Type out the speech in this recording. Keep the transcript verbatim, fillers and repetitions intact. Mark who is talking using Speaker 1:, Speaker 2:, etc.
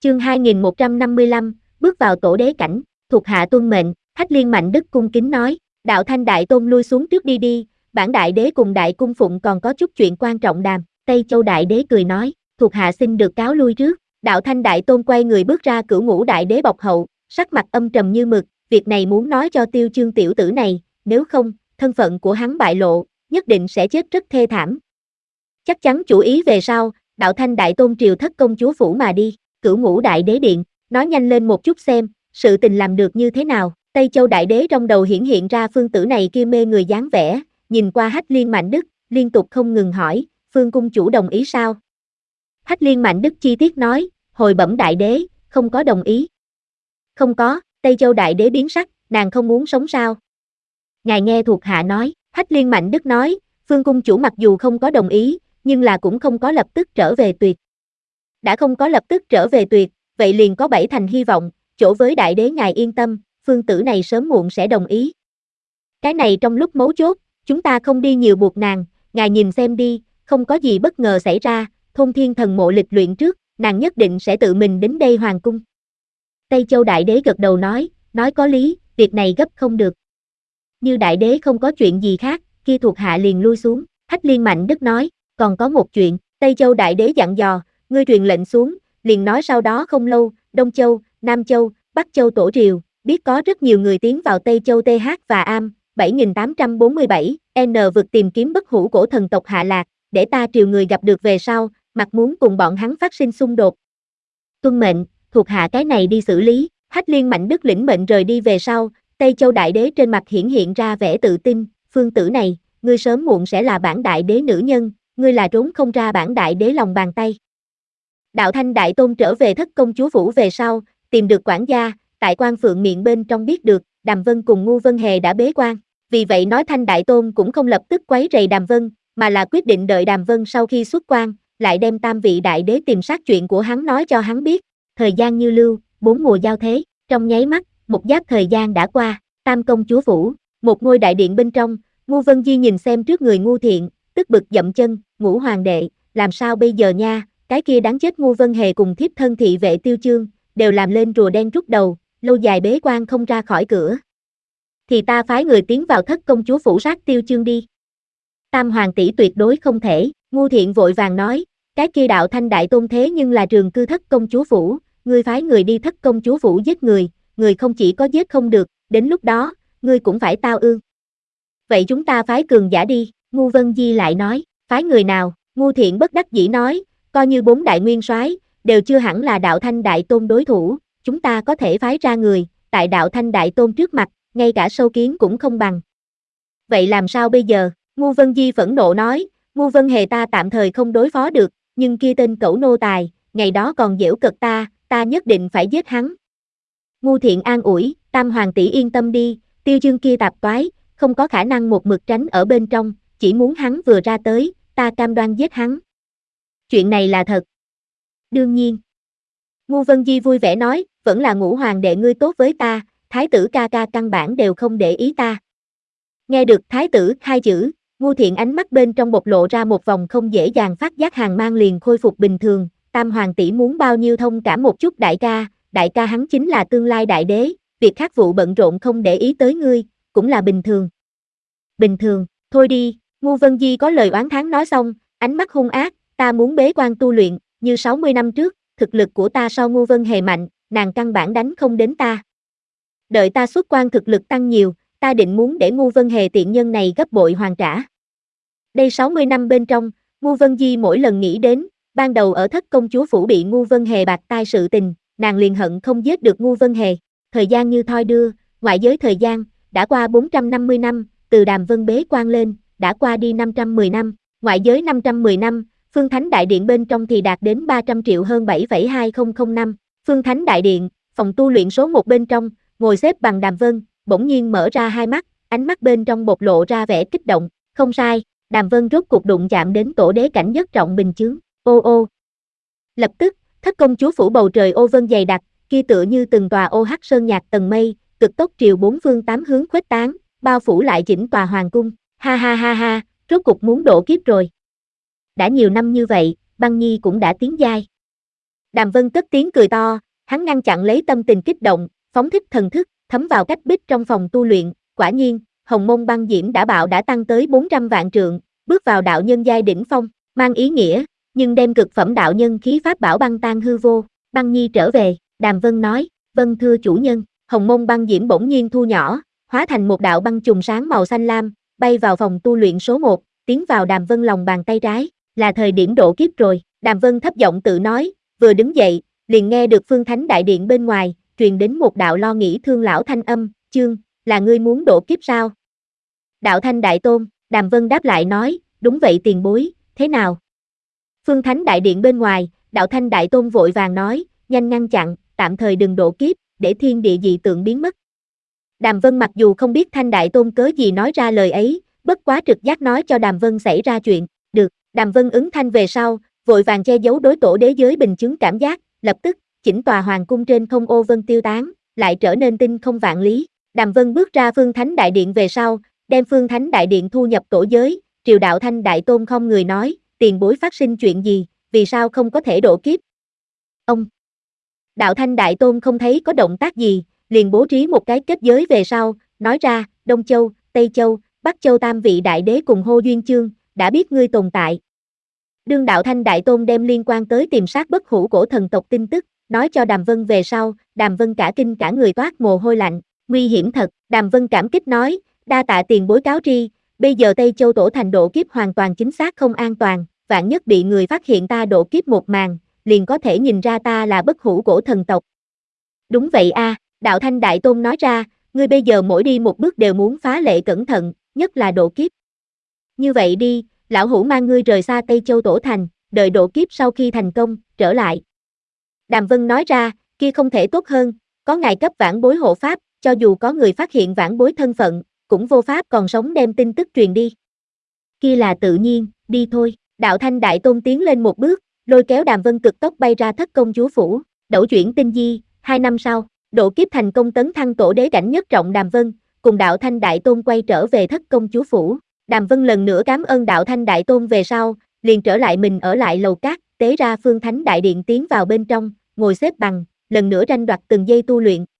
Speaker 1: Chương hai nghìn một trăm năm mươi lăm, bước vào tổ đế cảnh, thuộc hạ tuân mệnh. Hách Liên Mạnh Đức cung kính nói, Đạo Thanh Đại Tôn lui xuống trước đi đi, bản đại đế cùng đại cung phụng còn có chút chuyện quan trọng đàm. Tây Châu Đại Đế cười nói, thuộc hạ xin được cáo lui trước. Đạo Thanh Đại Tôn quay người bước ra Cửu Ngũ Đại Đế bọc hậu, sắc mặt âm trầm như mực, việc này muốn nói cho Tiêu Chương tiểu tử này, nếu không, thân phận của hắn bại lộ, nhất định sẽ chết rất thê thảm. Chắc chắn chủ ý về sau, Đạo Thanh Đại Tôn triều thất công chúa phủ mà đi. Cửu Ngũ Đại Đế điện, nói nhanh lên một chút xem, sự tình làm được như thế nào. Tây Châu Đại Đế trong đầu hiển hiện ra phương tử này kia mê người dáng vẻ, nhìn qua Hách Liên Mạnh Đức, liên tục không ngừng hỏi, Phương cung chủ đồng ý sao? Hách Liên Mạnh Đức chi tiết nói, hồi bẩm Đại Đế, không có đồng ý. Không có, Tây Châu Đại Đế biến sắc, nàng không muốn sống sao? Ngài nghe thuộc hạ nói, Hách Liên Mạnh Đức nói, Phương cung chủ mặc dù không có đồng ý, nhưng là cũng không có lập tức trở về tuyệt. Đã không có lập tức trở về tuyệt, vậy liền có bảy thành hy vọng, chỗ với Đại Đế ngài yên tâm, phương tử này sớm muộn sẽ đồng ý. Cái này trong lúc mấu chốt, chúng ta không đi nhiều buộc nàng, ngài nhìn xem đi, không có gì bất ngờ xảy ra, Thôn Thiên Thần Mộ lịch luyện trước, nàng nhất định sẽ tự mình đến đây hoàng cung. Tây Châu Đại Đế gật đầu nói, nói có lý, việc này gấp không được. Như Đại Đế không có chuyện gì khác, kia thuộc hạ liền lui xuống. Hách Liên Mạnh Đức nói, còn có một chuyện. Tây Châu Đại Đế dặn dò, ngươi truyền lệnh xuống, liền nói sau đó không lâu, Đông Châu, Nam Châu, Bắc Châu tổ triều, biết có rất nhiều người tiến vào Tây Châu T H và Am, bảy nghìn tám trăm bốn mươi bảy, N vực tìm kiếm bất hủ cổ thần tộc Hạ Lạc, để ta triều người gặp được về sau, mặt muốn cùng bọn hắn phát sinh xung đột. Tuân mệnh, thuộc hạ cái này đi xử lý. Hách Liên Mạnh Đức lĩnh mệnh rời đi về sau, Tây Châu Đại Đế trên mặt hiển hiện ra vẻ tự tin, phương tử này, ngươi sớm muộn sẽ là bản đại đế nữ nhân, ngươi là trốn không ra bản đại đế lòng bàn tay. Đạo Thanh Đại Tôn trở về thất công chúa phủ về sau, tìm được quản gia, tại Quan Phượng miệng bên trong biết được, Đàm Vân cùng Ngu Vân Hề đã bế quan, vì vậy nói Thanh Đại Tôn cũng không lập tức quấy rầy Đàm Vân, mà là quyết định đợi Đàm Vân sau khi xuất quan, lại đem tam vị đại đế tìm sát chuyện của hắn nói cho hắn biết. Thời gian như lưu, bốn mùa giao thế, trong nháy mắt, một giáp thời gian đã qua, Tam công chúa phủ, một ngôi đại điện bên trong, Ngu Vân Di nhìn xem trước người Ngu Thiện, tức bực dậm chân, Ngũ hoàng đệ, làm sao bây giờ nha, cái kia đáng chết Ngu Vân Hề cùng thiếp thân thị vệ Tiêu Chương, đều làm lên rùa đen rút đầu, lâu dài bế quan không ra khỏi cửa. Thì ta phái người tiến vào thất công chúa phủ sát Tiêu Chương đi. Tam hoàng tỷ tuyệt đối không thể, Ngu Thiện vội vàng nói, cái kia Đạo Thanh Đại Tôn thế nhưng là trường cư thất công chúa phủ, ngươi phái người đi thất công chúa phủ giết người, người không chỉ có giết không được, đến lúc đó, ngươi cũng phải tao ương. Vậy chúng ta phái cường giả đi, Ngu Vân Di lại nói, phái người nào? Ngu Thiện bất đắc dĩ nói, coi như bốn đại nguyên soái đều chưa hẳn là Đạo Thanh Đại Tôn đối thủ, chúng ta có thể phái ra người, tại Đạo Thanh Đại Tôn trước mặt, ngay cả sâu kiến cũng không bằng. Vậy làm sao bây giờ? Ngu Vân Di phẫn nộ nói, Ngu Vân Hề ta tạm thời không đối phó được, nhưng kia tên cẩu nô tài, ngày đó còn giễu cợt ta, ta nhất định phải giết hắn. Ngu Thiện an ủi, Tam hoàng tỷ yên tâm đi, Tiêu Chương kia tạp toái, không có khả năng một mực tránh ở bên trong, chỉ muốn hắn vừa ra tới, ta cam đoan giết hắn. Chuyện này là thật. Đương nhiên. Ngu Vân Di vui vẻ nói, vẫn là Ngũ hoàng đệ ngươi tốt với ta, thái tử ca ca căn bản đều không để ý ta. Nghe được thái tử hai chữ, Ngu Thiện ánh mắt bên trong bộc lộ ra một vòng không dễ dàng phát giác hàng mang liền khôi phục bình thường, Tam hoàng tỷ muốn bao nhiêu thông cảm một chút đại ca, đại ca hắn chính là tương lai đại đế, việc khác vụ bận rộn không để ý tới ngươi, cũng là bình thường. Bình thường, thôi đi, Ngu Vân Di có lời oán thán nói xong, ánh mắt hung ác, ta muốn bế quan tu luyện, như sáu mươi năm trước, thực lực của ta so Ngu Vân Hề mạnh, nàng căn bản đánh không đến ta. Đợi ta xuất quan thực lực tăng nhiều, ta định muốn để Ngu Vân Hề tiện nhân này gấp bội hoàn trả. Đây sáu mươi năm bên trong, Ngu Vân Di mỗi lần nghĩ đến, ban đầu ở thất công chúa phủ bị Ngu Vân Hề bạc tai sự tình, nàng liền hận không giết được Ngu Vân Hề. Thời gian như thoi đưa, ngoại giới thời gian, đã qua bốn trăm năm mươi năm, từ Đàm Vân bế quan lên, đã qua đi năm trăm mười năm, ngoại giới năm trăm mười năm, Phương Thánh Đại Điện bên trong thì đạt đến ba trăm triệu hơn bảy phẩy hai không không năm. Phương Thánh Đại Điện, phòng tu luyện số một bên trong, ngồi xếp bằng Đàm Vân, bỗng nhiên mở ra hai mắt, ánh mắt bên trong bộc lộ ra vẻ kích động, không sai, Đàm Vân rốt cuộc đụng chạm đến tổ đế cảnh nhất trọng bình chướng, ô ô. Lập tức, thất công chúa phủ bầu trời ô vân dày đặc, kia tựa như từng tòa ô hắc sơn nhạc tầng mây, cực tốc triều bốn phương tám hướng khuếch tán, bao phủ lại chỉnh tòa hoàng cung, ha ha ha ha, rốt cục muốn độ kiếp rồi. Đã nhiều năm như vậy, Băng Nhi cũng đã tiến giai. Đàm Vân cất tiếng cười to, hắn ngăn chặn lấy tâm tình kích động, phóng thích thần thức, thấm vào cách bích trong phòng tu luyện, quả nhiên, hồng mông băng diễm đã bạo đã tăng tới bốn trăm vạn trượng, bước vào đạo nhân giai đỉnh phong, mang ý nghĩa, nhưng đem cực phẩm đạo nhân khí pháp bảo băng tan hư vô, băng nhi trở về, Đàm Vân nói, vâng thưa chủ nhân, hồng mông băng diễm bỗng nhiên thu nhỏ, hóa thành một đạo băng trùng sáng màu xanh lam, bay vào phòng tu luyện số một, tiến vào Đàm Vân lòng bàn tay trái, là thời điểm độ kiếp rồi, Đàm Vân thấp giọng tự nói, vừa đứng dậy, liền nghe được Phương Thánh Đại Điện bên ngoài, truyền đến một đạo lo nghĩ thương lão thanh âm, chương, là ngươi muốn độ kiếp sao? Đạo Thanh Đại Tôn, Đàm Vân đáp lại nói, đúng vậy tiền bối, thế nào? Phương Thánh Đại Điện bên ngoài, Đạo Thanh Đại Tôn vội vàng nói, nhanh ngăn chặn, tạm thời đừng độ kiếp, để thiên địa dị tượng biến mất. Đàm Vân mặc dù không biết Thanh Đại Tôn cớ gì nói ra lời ấy, bất quá trực giác nói cho Đàm Vân xảy ra chuyện, được, Đàm Vân ứng thanh về sau, vội vàng che giấu đối tổ đế giới bình chứng cảm giác, lập tức, chỉnh tòa hoàng cung trên không ô vân tiêu tán, lại trở nên tinh không vạn lý. Đàm Vân bước ra Phương Thánh Đại Điện về sau, đem Phương Thánh Đại Điện thu nhập tổ giới, triều Đạo Thanh Đại Tôn không người nói, tiền bối phát sinh chuyện gì, vì sao không có thể độ kiếp? Ông Đạo Thanh Đại Tôn không thấy có động tác gì, liền bố trí một cái kết giới về sau, nói ra, Đông Châu, Tây Châu, Bắc Châu tam vị đại đế cùng hô duyên chương, đã biết ngươi tồn tại. Đương Đạo Thanh Đại Tôn đem liên quan tới tìm sát bất hủ cổ thần tộc tin tức, nói cho Đàm Vân về sau, Đàm Vân cả kinh cả người toát mồ hôi lạnh, nguy hiểm thật, Đàm Vân cảm kích nói, đa tạ tiền bối cáo tri, bây giờ Tây Châu tổ thành độ kiếp hoàn toàn chính xác không an toàn, vạn nhất bị người phát hiện ta độ kiếp một màn, liền có thể nhìn ra ta là bất hủ cổ thần tộc. Đúng vậy a, à, Đạo Thanh Đại Tôn nói ra, ngươi bây giờ mỗi đi một bước đều muốn phá lệ cẩn thận, nhất là độ kiếp. Như vậy đi, lão hủ mang ngươi rời xa Tây Châu tổ thành, đợi độ kiếp sau khi thành công, trở lại. Đàm Vân nói ra, kia không thể tốt hơn, có ngài cấp vãn bối hộ pháp, cho dù có người phát hiện vãn bối thân phận, cũng vô pháp còn sống đem tin tức truyền đi. Kia là tự nhiên, đi thôi. Đạo Thanh Đại Tôn tiến lên một bước, lôi kéo Đàm Vân cực tốc bay ra Thất Công Chúa Phủ, đẩu chuyển tinh di, hai năm sau, độ kiếp thành công tấn thăng tổ đế cảnh nhất trọng Đàm Vân, cùng Đạo Thanh Đại Tôn quay trở về Thất Công Chúa Phủ. Đàm Vân lần nữa cảm ơn Đạo Thanh Đại Tôn về sau, liền trở lại mình ở lại lầu cát, tế ra Phương Thánh Đại Điện tiến vào bên trong, ngồi xếp bằng, lần nữa tranh đoạt từng giây tu luyện,